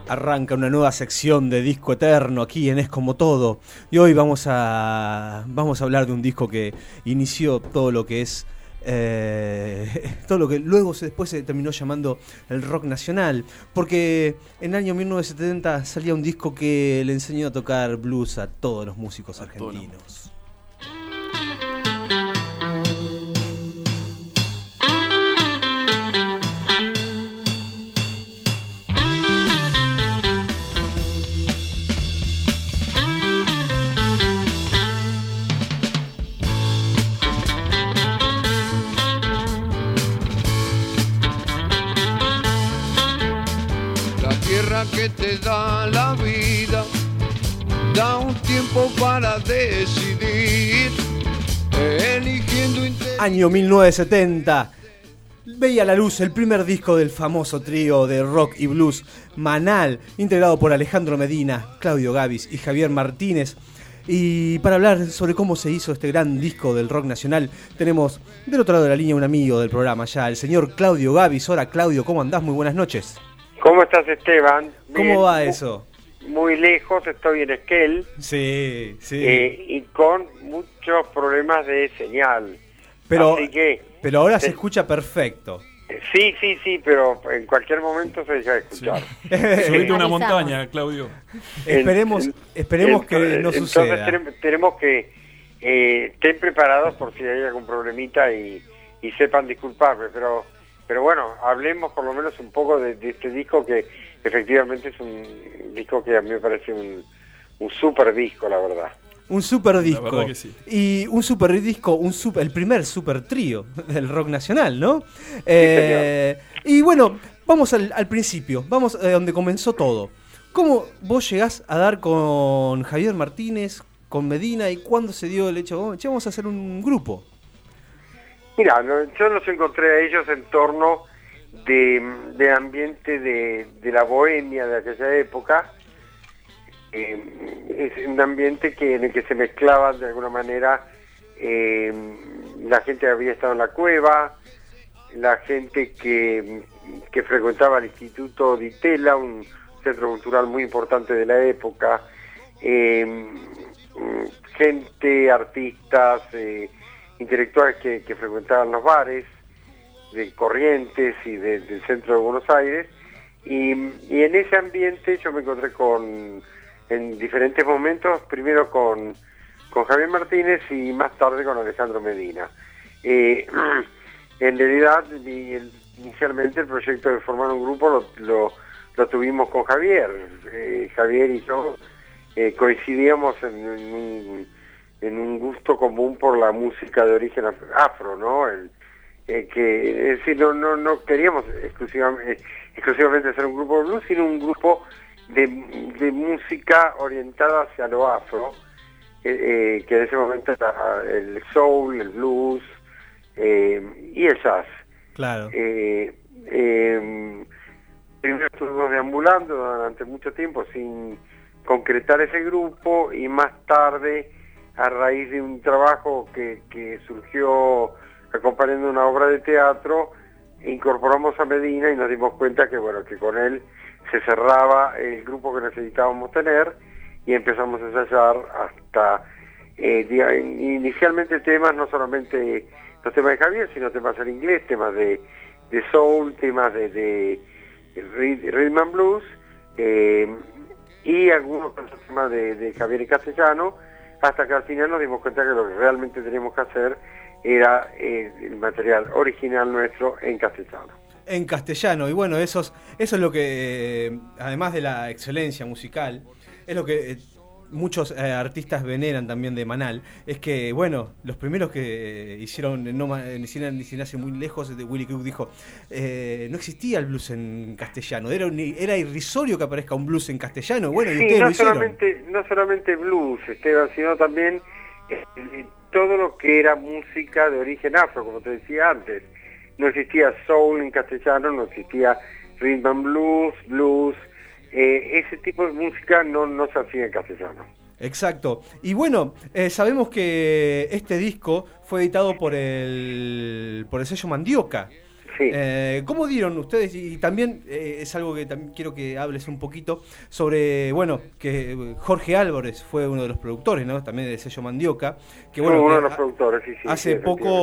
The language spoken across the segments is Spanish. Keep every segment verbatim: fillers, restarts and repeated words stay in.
Arranca una nueva sección de Disco Eterno aquí en Es Como Todo. Y hoy vamos a vamos a hablar de un disco que inició todo lo que es eh, todo lo que luego se, después se terminó llamando el rock nacional, porque en el año mil novecientos setenta salía un disco que le enseñó a tocar blues a todos los músicos argentinos. Que te da la vida, da un tiempo para decidir, eligiendo inter... Año mil novecientos setenta, veía la luz el primer disco del famoso trío de rock y blues Manal, integrado por Alejandro Medina, Claudio Gabis y Javier Martínez. Y para hablar sobre cómo se hizo este gran disco del rock nacional, tenemos del otro lado de la línea un amigo del programa ya, el señor Claudio Gabis. Hola Claudio, ¿cómo andás? Muy buenas noches. ¿Cómo estás, Esteban? ¿Cómo Bien, va eso? Muy lejos, estoy en Esquel. Sí, sí. Eh, y con muchos problemas de señal. Pero, Así que, pero ahora te, se escucha perfecto. Sí, sí, sí, pero en cualquier momento se deja de escuchar. Sí. Subite una montaña, Claudio. Esperemos, esperemos que no entonces, suceda. Entonces tenemos que eh, estén preparados por si hay algún problemita y, y sepan disculparme, pero... Pero bueno, hablemos por lo menos un poco de, de este disco que efectivamente es un disco que a mí me parece un, un super disco, la verdad. Un super disco. La verdad que sí. Y un super disco, un super, el primer super trío del rock nacional, ¿no? Eh, y bueno, vamos al, al principio, vamos a donde comenzó todo. ¿Cómo vos llegás a dar con Javier Martínez, con Medina, y cuándo se dio el hecho? Oh, che, vamos a hacer un grupo. Mira, no, yo los encontré a ellos en torno de, de ambiente de, de la bohemia de aquella época. Eh, es un ambiente que en el que se mezclaban de alguna manera eh, la gente que había estado en la cueva, la gente que, que frecuentaba el Instituto Di Tella, un centro cultural muy importante de la época, eh, gente, artistas, eh, intelectuales que, que frecuentaban los bares de Corrientes y de, del centro de Buenos Aires, y, y en ese ambiente yo me encontré con, en diferentes momentos, primero con, con Javier Martínez y más tarde con Alejandro Medina. Eh, en realidad, el, inicialmente el proyecto de formar un grupo lo, lo, lo tuvimos con Javier. Eh, Javier y yo eh, coincidíamos en, en un en un gusto común por la música de origen afro, ¿no? El, eh, que, es decir, no, no, no queríamos exclusivamente, exclusivamente hacer un grupo de blues, sino un grupo de, de música orientada hacia lo afro, eh, eh, que en ese momento era el soul, el blues eh, y el jazz. Claro. Eh, eh, primero estuvimos deambulando durante mucho tiempo sin concretar ese grupo, y más tarde, a raíz de un trabajo que, que surgió acompañando una obra de teatro, incorporamos a Medina y nos dimos cuenta que bueno que con él se cerraba el grupo que necesitábamos tener, y empezamos a ensayar hasta eh, inicialmente temas, no solamente los temas de Javier, sino temas en inglés, temas de, de soul, temas de, de, de rhythm and blues, eh, y algunos temas de, de Javier en castellano, hasta que al final nos dimos cuenta que lo que realmente teníamos que hacer era eh, el material original nuestro en castellano. En castellano, y bueno, eso es, eso es lo que, eh, además de la excelencia musical, es lo que eh, muchos eh, artistas veneran también de Manal, es que, bueno, los primeros que hicieron, no hicieron ni hace muy lejos, de Willy Crook dijo, eh, no existía el blues en castellano, era, un, era irrisorio que aparezca un blues en castellano, bueno, y sí, ustedes no lo hicieron. Solamente, no solamente blues, Esteban, sino también eh, todo lo que era música de origen afro, como te decía antes. No existía soul en castellano, no existía rhythm and blues, blues, eh, ese tipo de música no, no se hacía en castellano. Exacto. Y bueno, eh, sabemos que este disco fue editado por el por el sello Mandioca. Sí. Eh, ¿Cómo dieron ustedes? Y también eh, es algo que también quiero que hables un poquito sobre, bueno, que Jorge Álvarez fue uno de los productores, ¿no? También del sello Mandioca. Que bueno, Fue uno que de los a- productores, sí, sí. hace sí,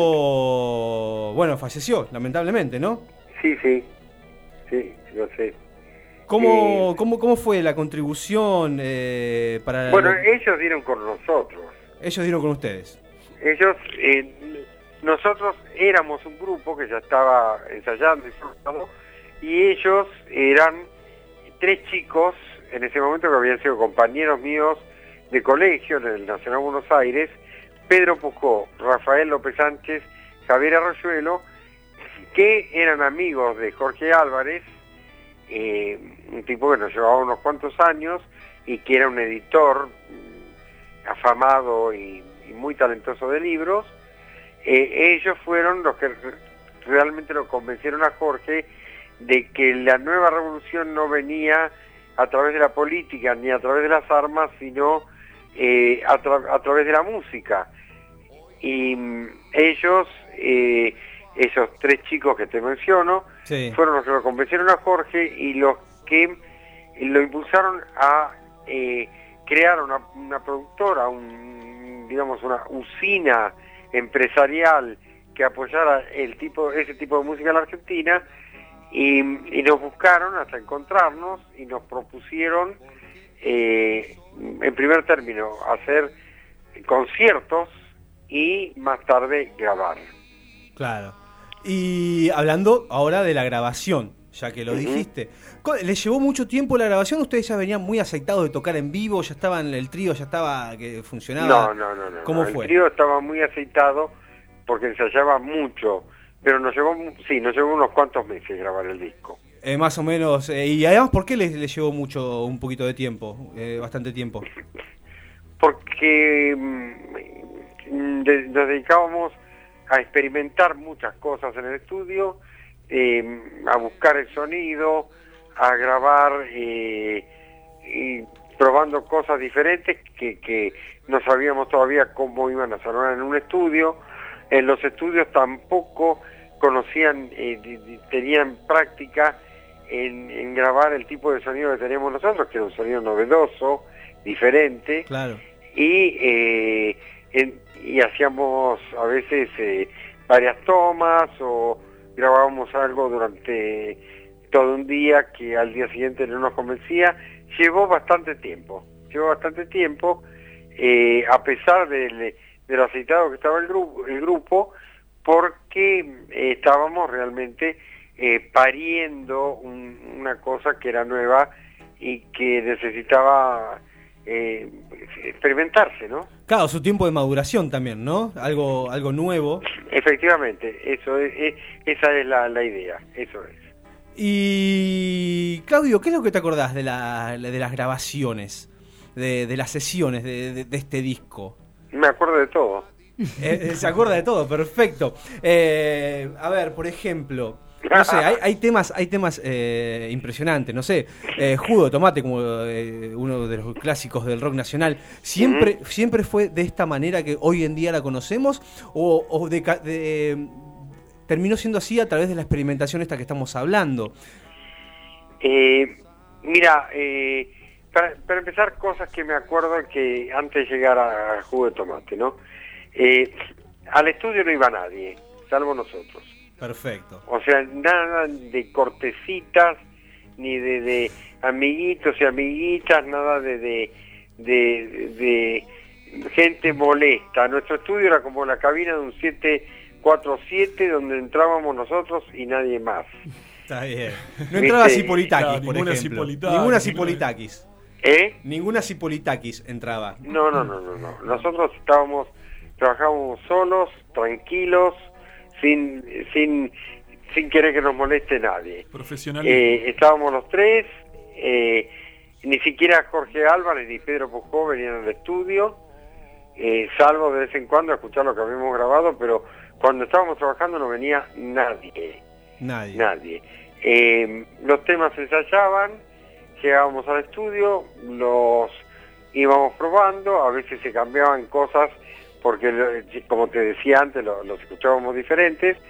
poco, bueno, falleció, lamentablemente, ¿no? Sí, sí, sí, lo sé. ¿Cómo, Eh, cómo, cómo fue la contribución eh, para... Bueno, lo- ellos dieron con nosotros. ellos dieron con ustedes? Ellos, eh, nosotros éramos un grupo que ya estaba ensayando y formado, y ellos eran tres chicos en ese momento que habían sido compañeros míos de colegio en el Nacional Buenos Aires: Pedro Pucó, Rafael López Sánchez, Javier Arroyuelo, que eran amigos de Jorge Álvarez, eh, un tipo que nos llevaba unos cuantos años y que era un editor mm, afamado y, y muy talentoso de libros. Eh, ellos fueron los que re- realmente lo convencieron a Jorge de que la nueva revolución no venía a través de la política ni a través de las armas, sino eh, a, tra- a través de la música. Y mm, ellos, eh, esos tres chicos que te menciono, Sí. fueron los que lo convencieron a Jorge y los que lo impulsaron a eh, crear una, una productora, un, digamos una usina empresarial que apoyara el tipo, ese tipo de música en la Argentina, y, y nos buscaron hasta encontrarnos y nos propusieron, eh, en primer término, hacer conciertos y más tarde grabar. Claro. Y hablando ahora de la grabación, ya que lo Ujú. dijiste, Co- ¿les llevó mucho tiempo la grabación? ¿Ustedes ya venían muy aceitados de tocar en vivo? ¿Ya estaban, el trío ya estaba, que funcionaba? No, no, no, no. ¿Cómo no. fue? El trío estaba muy aceitado porque ensayaba mucho, pero nos llevó, sí, nos llevó unos cuantos meses grabar el disco. Eh, más o menos. Eh, y además, ¿por qué les, les llevó mucho, un poquito de tiempo? Eh, bastante tiempo. Porque mm, de- nos dedicábamos a experimentar muchas cosas en el estudio, eh, a buscar el sonido, a grabar eh, y probando cosas diferentes que, que no sabíamos todavía cómo iban a sonar en un estudio. En los estudios tampoco conocían, eh, di- di- tenían práctica en, en grabar el tipo de sonido que teníamos nosotros, que era un sonido novedoso, diferente. Claro. Y, eh, en- y hacíamos a veces eh, varias tomas o grabábamos algo durante todo un día que al día siguiente no nos convencía. Llevó bastante tiempo, llevó bastante tiempo, eh, a pesar del, de lo aceitado que estaba el grupo, el grupo porque eh, estábamos realmente eh, pariendo un- una cosa que era nueva y que necesitaba eh, experimentarse, ¿no? Claro, su tiempo de maduración también, ¿no? Algo, algo nuevo. Efectivamente, eso es, es- esa es la, la idea, eso es. Y Claudio, ¿qué es lo que te acordás de, la, de las grabaciones, de, de las sesiones de, de- de este disco? Me acuerdo de todo. Eh, se acuerda de todo, perfecto. Eh, a ver, por ejemplo, no sé, hay, hay temas, hay temas eh, impresionantes, no sé, eh, Jugo de Tomate, como eh, uno de los clásicos del rock nacional, ¿siempre, Ujú. siempre fue de esta manera que hoy en día la conocemos? ¿O, o de, ca- de- terminó siendo así a través de la experimentación esta que estamos hablando? Eh, mira, eh, para, para empezar, cosas que me acuerdo que antes de llegar a Jugo de Tomate, ¿no? Eh, al estudio no iba nadie, salvo nosotros. Perfecto. O sea, nada de cortecitas, ni de, de amiguitos y amiguitas, nada de, de, de, de gente molesta. Nuestro estudio era como la cabina de un siete cuatro siete donde entrábamos nosotros y nadie más. Está bien. No entraba Viste, Cipolitakis, claro, por ninguna ejemplo. Cipolitakis, Ninguna ninguna- Cipolitakis. ¿Eh? Ninguna Cipolitakis entraba. No, no, no, no, no. Nosotros estábamos, trabajábamos solos, tranquilos, sin, sin, sin querer que nos moleste nadie. Profesionalismo. Eh, estábamos los tres, eh, ni siquiera Jorge Álvarez ni Pedro Pucó venían al estudio, eh, salvo de vez en cuando a escuchar lo que habíamos grabado, pero cuando estábamos trabajando no venía nadie, Nadie. nadie. Eh, los temas se ensayaban, llegábamos al estudio, los íbamos probando, a veces se cambiaban cosas porque, lo- como te decía antes, lo- los escuchábamos diferentes.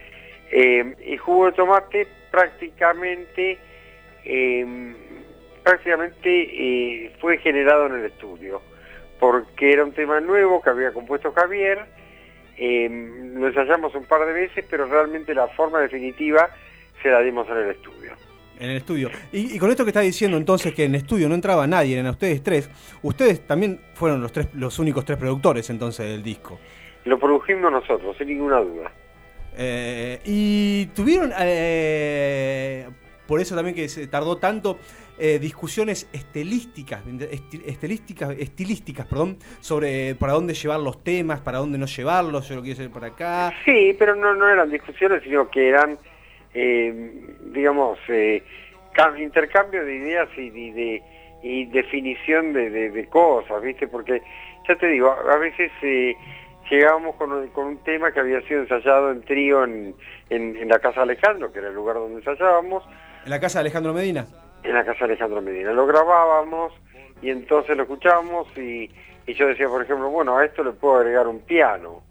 Eh, y Jugo de Tomate prácticamente, eh, prácticamente eh, fue generado en el estudio, porque era un tema nuevo que había compuesto Javier, eh, lo ensayamos un par de veces, pero realmente la forma definitiva se la dimos en el estudio. En el estudio. Y, y con esto que está diciendo entonces que en el estudio no entraba nadie, eran ustedes tres, ustedes también fueron los tres, los únicos tres productores entonces del disco. Lo produjimos nosotros, sin ninguna duda. Eh, y tuvieron, eh, por eso también que se tardó tanto, eh, discusiones estilísticas, esti- estilísticas, estilísticas, perdón, sobre para dónde llevar los temas, para dónde no llevarlos, yo lo quiero hacer por acá. Sí, pero no, no eran discusiones, sino que eran, eh, digamos, eh, intercambio de ideas y de, de y definición de, de, de cosas, ¿viste? Porque, ya te digo, a veces eh, llegábamos con un, con un tema que había sido ensayado en trío en, en, en la Casa Alejandro, que era el lugar donde ensayábamos. ¿En la casa de Alejandro Medina? En la Casa Alejandro Medina. Lo grabábamos y entonces lo escuchábamos y, y yo decía, por ejemplo, bueno, a esto le puedo agregar un piano.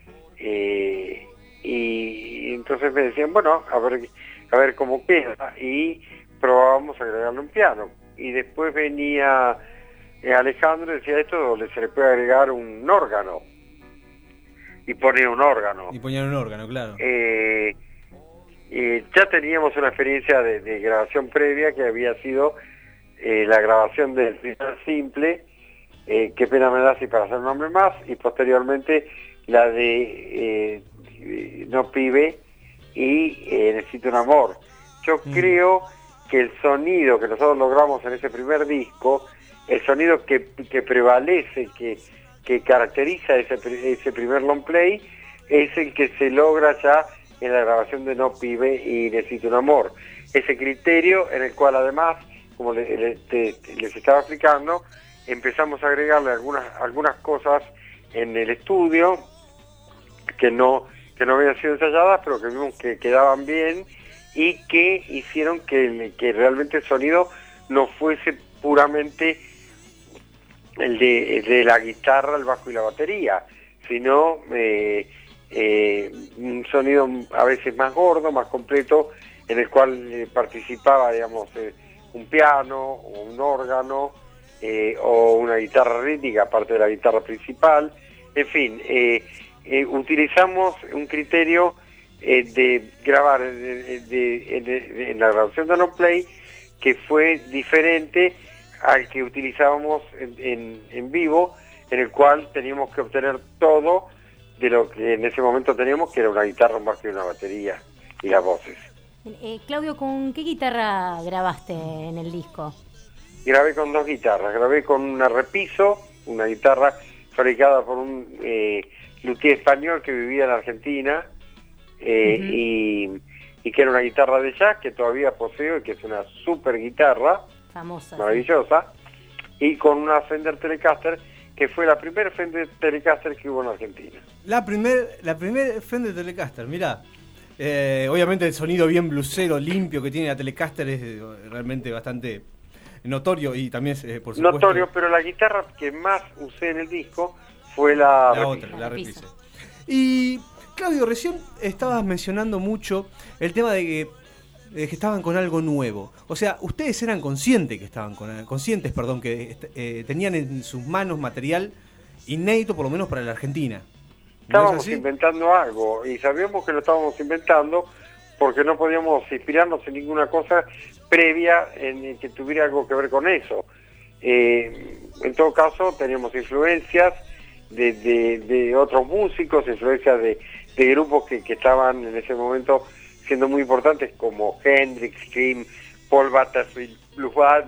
Eh, y, y entonces me decían, bueno, a ver, a ver cómo queda. Y probábamos a agregarle un piano. Y después venía eh, Alejandro y decía, a esto le, se le puede agregar un órgano. Y ponía un órgano. Y ponían un órgano, claro. Eh, eh, ya teníamos una experiencia de, de grabación previa que había sido eh, la grabación del primer simple, eh, Qué pena me da si para hacer un hombre más, y posteriormente la de eh, No pibe y eh, Necesito un amor. Yo mm. creo que el sonido que nosotros logramos en ese primer disco, el sonido que, que prevalece, que que caracteriza ese, ese primer long play, es el que se logra ya en la grabación de No pibe y Necesito un amor. Ese criterio en el cual además, como le, le, te, les estaba explicando, empezamos a agregarle algunas algunas cosas en el estudio que no que no habían sido ensayadas, pero que vimos que quedaban bien y que hicieron que, que realmente el sonido no fuese puramente el de, el de la guitarra, el bajo y la batería, sino eh, eh, un sonido a veces más gordo, más completo, en el cual eh, participaba, digamos, eh, un piano o un órgano eh, o una guitarra rítmica, aparte de la guitarra principal. En fin, eh, eh, utilizamos un criterio eh, de grabar de, de, de, de, en la grabación de No Play que fue diferente al que utilizábamos en, en, en vivo, en el cual teníamos que obtener todo de lo que en ese momento teníamos, que era una guitarra, un bajo y una batería, y las voces. Eh, Claudio, ¿con qué guitarra grabaste en el disco? Grabé con dos guitarras, grabé con una Repiso, una guitarra fabricada por un eh, luthier español que vivía en Argentina, eh, uh-huh. y, y que era una guitarra de jazz que todavía poseo y que es una super guitarra, famosa, maravillosa, sí. Y con una Fender Telecaster, que fue la primera Fender Telecaster que hubo en Argentina. La primer, la primer Fender Telecaster, mirá. Eh, obviamente el sonido bien blusero, limpio que tiene la Telecaster es realmente bastante notorio y también, eh, por supuesto... Notorio, pero la guitarra que más usé en el disco fue la... La otra, la Reprise. Y, Claudio, recién estabas mencionando mucho el tema de que Eh, que estaban con algo nuevo. O sea, ustedes eran conscientes que estaban con, conscientes, perdón, que eh, tenían en sus manos material inédito, por lo menos para la Argentina. ¿No estábamos inventando algo y sabíamos que lo estábamos inventando porque no podíamos inspirarnos en ninguna cosa previa en, en que tuviera algo que ver con eso. Eh, en todo caso, teníamos influencias de, de, de otros músicos, influencias de, de grupos que, que estaban en ese momento siendo muy importantes, como Hendrix, Cream, Paul Butterfield, Blue Band,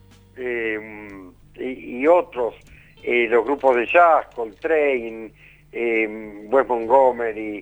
eh, y, y otros, eh, los grupos de jazz, Coltrane, eh, Wes Montgomery,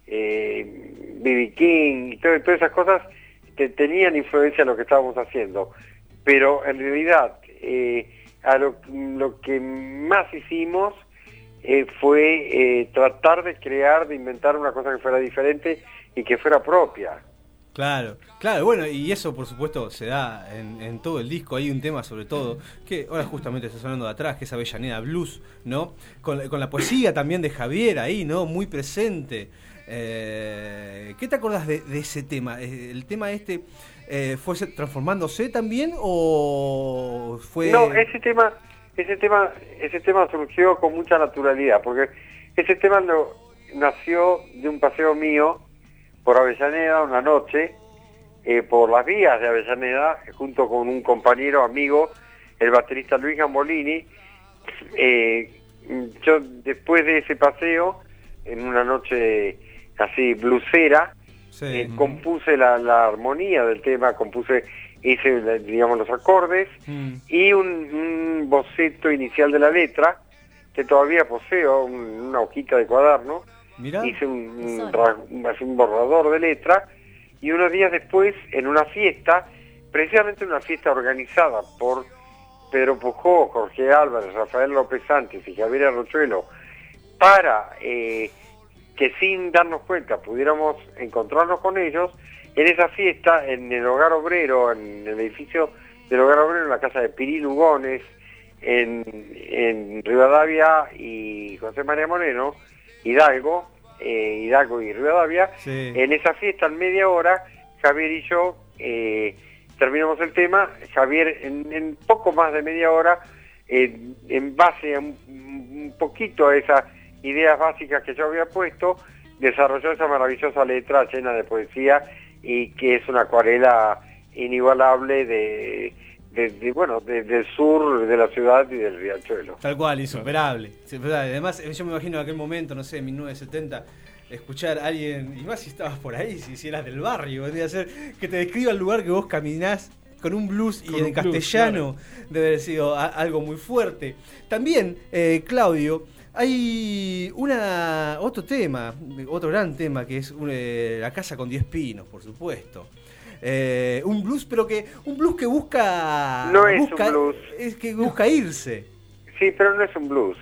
eh, B B King, y todo, todas esas cosas que tenían influencia en lo que estábamos haciendo. Pero en realidad, eh, a lo, lo que más hicimos eh, fue eh, tratar de crear, de inventar una cosa que fuera diferente y que fuera propia. Claro, claro, bueno, y eso por supuesto se da en, en todo el disco. Hay un tema sobre todo, que ahora justamente está sonando de atrás, que es Avellaneda Blues, ¿no? Con, con la poesía también de Javier ahí, ¿no? Muy presente. Eh, ¿Qué te acordás de, de ese tema? ¿El tema este eh, fue transformándose también o fue...? No, ese tema, ese tema, ese tema surgió con mucha naturalidad, porque ese tema lo, nació de un paseo mío por Avellaneda una noche, eh, por las vías de Avellaneda, junto con un compañero amigo, el baterista Luis Gambolini. Eh, yo después de ese paseo, en una noche así blusera, sí. eh, compuse la, la armonía del tema, compuse, hice, digamos, los acordes mm. y un, un boceto inicial de la letra, que todavía poseo, un, una hojita de cuaderno. Mirá. Hice un, un, un borrador de letra, y unos días después, en una fiesta, precisamente una fiesta organizada por Pedro Pujó, Jorge Álvarez, Rafael López Sánchez y Javier Arrochuelo, para eh, que sin darnos cuenta pudiéramos encontrarnos con ellos, en esa fiesta, en el Hogar Obrero, en el edificio del Hogar Obrero, en la casa de Pirí Lugones, en, en Rivadavia y José María Moreno, Hidalgo, eh, Hidalgo y Rivadavia, sí. En esa fiesta, en media hora, Javier y yo eh, terminamos el tema. Javier, en, en poco más de media hora, eh, en base a un, un poquito a esas ideas básicas que yo había puesto, desarrolló esa maravillosa letra llena de poesía, y que es una acuarela inigualable de, de, de bueno, de, del sur de la ciudad y del Riachuelo. Tal cual, insuperable. Además, yo me imagino en aquel momento, no sé, en mil novecientos setenta, escuchar a alguien, y más si estabas por ahí, si, si eras del barrio, podría ser que te describa el lugar que vos caminás con un blues y en castellano, claro. Debe haber sido a, algo muy fuerte. También, eh, Claudio, hay una otro tema, otro gran tema, que es eh, La Casa con Diez Pinos, por supuesto. Eh, un blues, pero que un blues que busca... No es busca, un blues. Es que busca irse. Sí, pero no es un blues.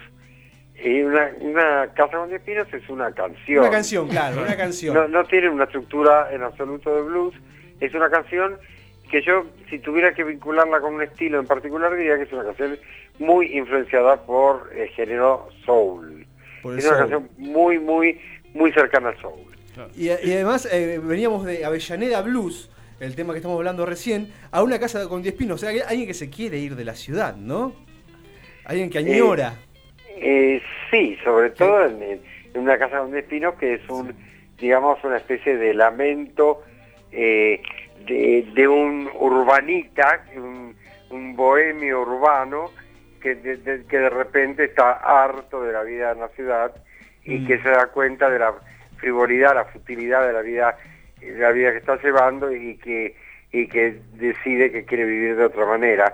Y una, una Casa con Diez Pinos es una canción. Una canción, claro, una canción. No, no tiene una estructura en absoluto de blues. Es una canción que yo, si tuviera que vincularla con un estilo en particular, diría que es una canción muy influenciada por el género soul. Por el es soul. Una canción muy, muy, muy cercana al soul. Claro. Y, y además eh, veníamos de Avellaneda Blues, el tema que estamos hablando recién, a una Casa con Diez Pinos. O sea, alguien que se quiere ir de la ciudad, ¿no? Alguien que añora. Eh, eh, sí, sobre todo en, en una Casa con Diez Pinos, que es un, digamos, una especie de lamento eh, de, de un urbanita, un, un bohemio urbano, que de, de, que de repente está harto de la vida en la ciudad y mm. que se da cuenta de la frivolidad, la futilidad de la vida, de la vida que está llevando, y que y que decide que quiere vivir de otra manera.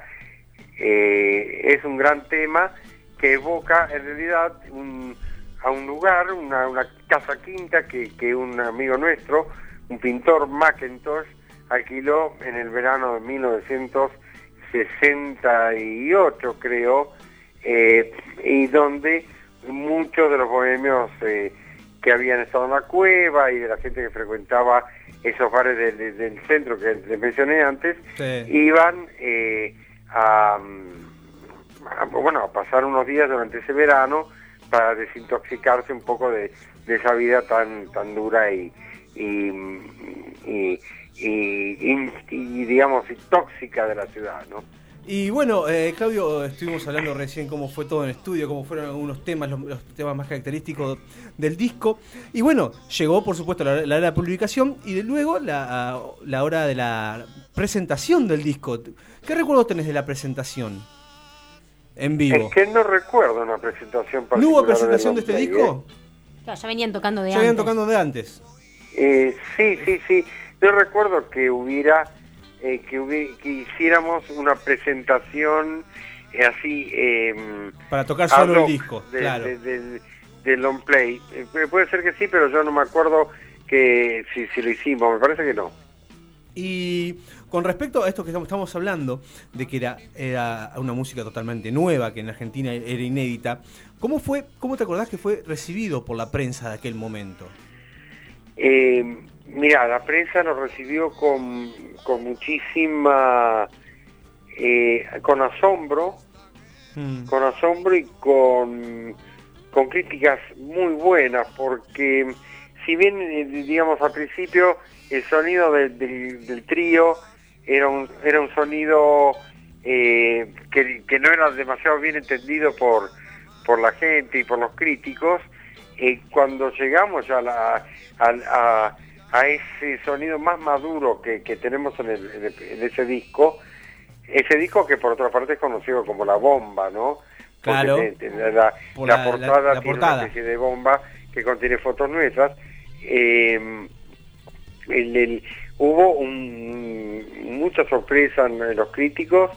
Eh, es un gran tema que evoca en realidad un, a un lugar, una, una casa quinta que, que un amigo nuestro, un pintor, Mackintosh, alquiló en el verano de mil novecientos sesenta y ocho, creo, eh, y donde muchos de los bohemios eh, que habían estado en la cueva y de la gente que frecuentaba esos bares de, de, del centro que les mencioné antes, sí. iban eh, a, a, bueno, a pasar unos días durante ese verano para desintoxicarse un poco de, de esa vida tan tan dura y y, y, y, y, y digamos y tóxica de la ciudad, ¿no? Y bueno, eh, Claudio, estuvimos hablando recién cómo fue todo en estudio, cómo fueron algunos temas, los, los temas más característicos del disco. Y bueno, llegó por supuesto la, la hora de la publicación y de luego la, la hora de la presentación del disco. ¿Qué recuerdos tenés de la presentación en vivo? Es que no recuerdo una presentación particular. ¿No hubo presentación de, de este disco? Claro, ya venían tocando de ya antes. Ya venían tocando de antes. Eh, sí, sí, sí. Yo recuerdo que hubiera... Eh, que, hubi- que hiciéramos una presentación eh, así eh, para tocar solo el disco, de, claro, de, de, de, de long play. Eh, puede ser que sí, pero yo no me acuerdo que si, si lo hicimos, me parece que no. Y con respecto a esto que estamos, estamos hablando, de que era, era una música totalmente nueva, que en Argentina era inédita, ¿cómo fue, cómo te acordás que fue recibido por la prensa de aquel momento? Eh, mira, la prensa nos recibió con, con muchísima, eh, con asombro, mm. con asombro y con, con críticas muy buenas, porque si bien, eh, digamos, al principio el sonido de, de, del trío era un, era un sonido eh, que, que no era demasiado bien entendido por, por la gente y por los críticos, eh, cuando llegamos a, la, a, a, a ese sonido más maduro que, que tenemos en, el, en, el, en ese disco, ese disco que por otra parte es conocido como La Bomba, ¿no? Claro. Porque, la, la, Por la la- portada la- la tiene portada. una especie de bomba que contiene fotos nuestras. Eh, el, el- hubo un, mucha sorpresa en los críticos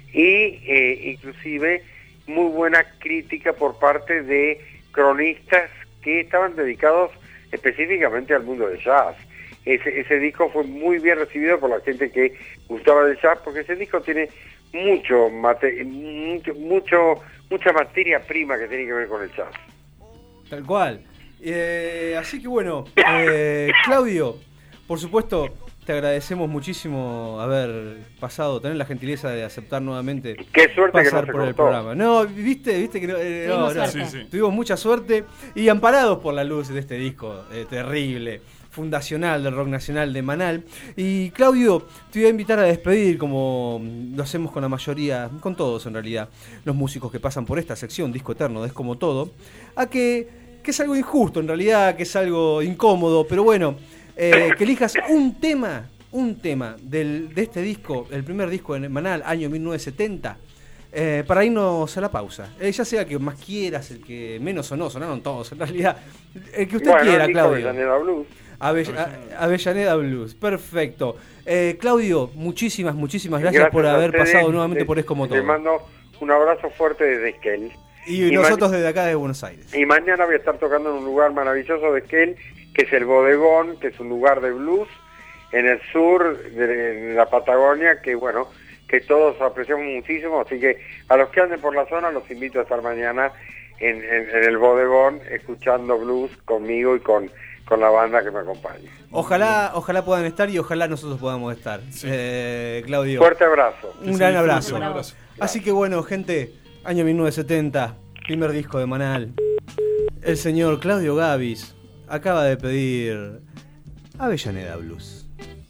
y eh, inclusive muy buena crítica por parte de cronistas que estaban dedicados específicamente al mundo del jazz. Ese, ese disco fue muy bien recibido por la gente que gustaba del jazz, porque ese disco tiene mucho, mate, mucho, mucho mucha materia prima que tiene que ver con el jazz. Tal cual. Eh, así que bueno, eh, Claudio, por supuesto, te agradecemos muchísimo haber pasado, tener la gentileza de aceptar nuevamente Qué suerte que no pasar se por el cortó. programa. No, viste, viste que no, eh, no, Tuvimos no, suerte. Sí, sí. tuvimos mucha suerte y amparados por la luz de este disco eh, terrible, fundacional del rock nacional de Manal. Y Claudio, te voy a invitar a despedir, como lo hacemos con la mayoría, con todos en realidad, los músicos que pasan por esta sección, Disco Eterno, de Es Como Todo, a que, que es algo injusto en realidad, que es algo incómodo, pero bueno, eh, que elijas un tema, un tema del, de este disco, el primer disco de Manal, año mil novecientos setenta, eh, para irnos a la pausa. Eh, ya sea que más quieras, el que menos o no, sonaron todos en realidad, el que usted Bueno, quiera, el disco Claudio. Avellaneda Blues. Avell- a- Avellaneda Blues, perfecto. Eh, Claudio, muchísimas, muchísimas gracias, Gracias por a haber ustedes. pasado nuevamente Le- por Es Como Le Todo. mando un abrazo fuerte desde Esquel. Y, y nosotros ma- desde acá de Buenos Aires. Y mañana voy a estar tocando en un lugar maravilloso de Esquel, que es el Bodegón, que es un lugar de blues en el sur de, de la Patagonia, que bueno, que todos apreciamos muchísimo, así que a los que anden por la zona los invito a estar mañana en, en- en el Bodegón escuchando blues conmigo y con, con la banda que me acompaña. Ojalá, ojalá puedan estar y ojalá nosotros podamos estar. Sí. Eh, Claudio, Fuerte abrazo. un Sí, gran sí, abrazo. un abrazo. Así que bueno, gente, año mil novecientos setenta, primer disco de Manal. El señor Claudio Gavis acaba de pedir Avellaneda Blues.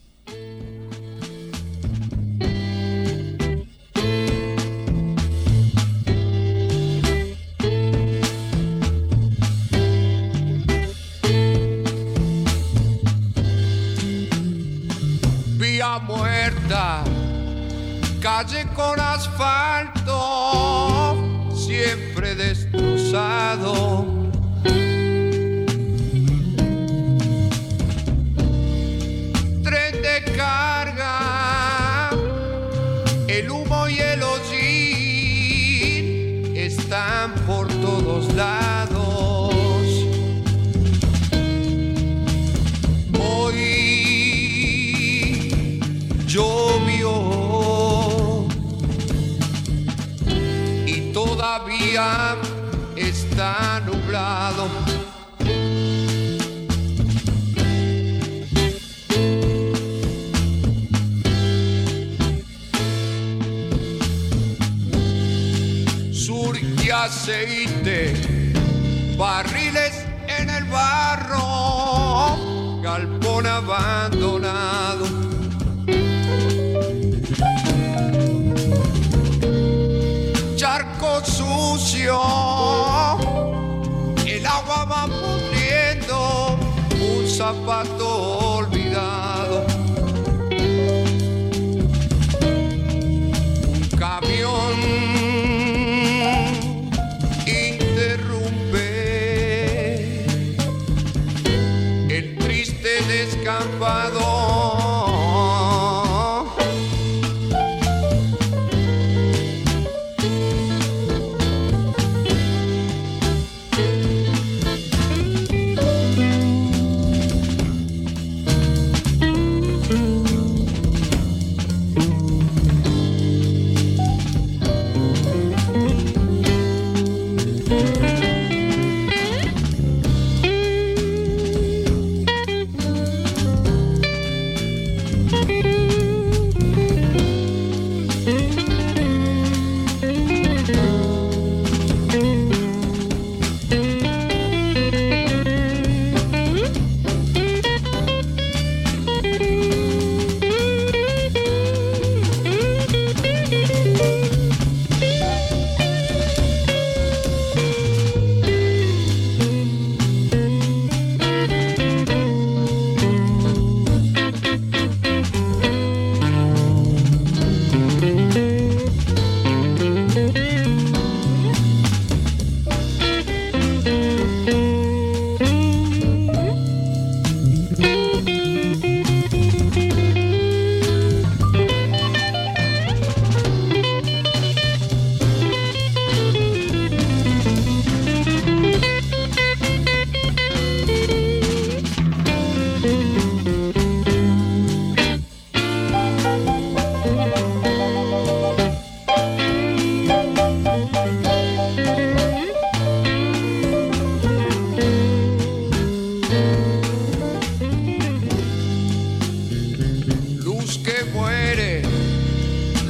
Vía muerta, calle con asfalto, siempre destrozado. Tren de carga, el humo y el hollín están por todos lados. Hoy llovió y todavía está nublado. Sur y aceite, barriles en el barro, galpón abandonado. Charco sucio, el agua va pudriendo, un zapato olvidado. Un camión interrumpe el triste descampado.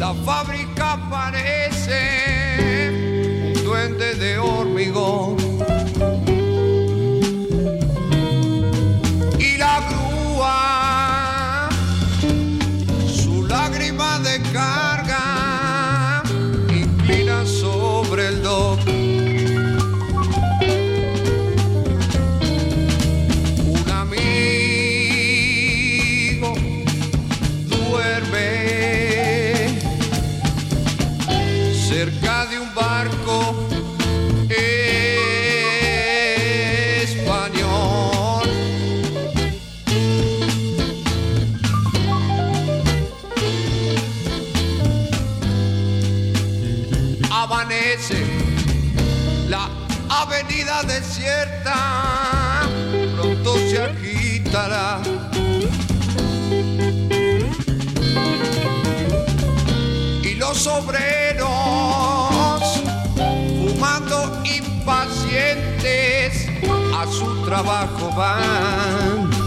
la fábrica parece un duende de hormigón y la grúa su lágrima de carga inclina sobre el dock. Un amigo duerme cerca de un barco español. Amanece la avenida desierta, pronto se agitará. Y los obreros, fumando impacientes, a su trabajo van.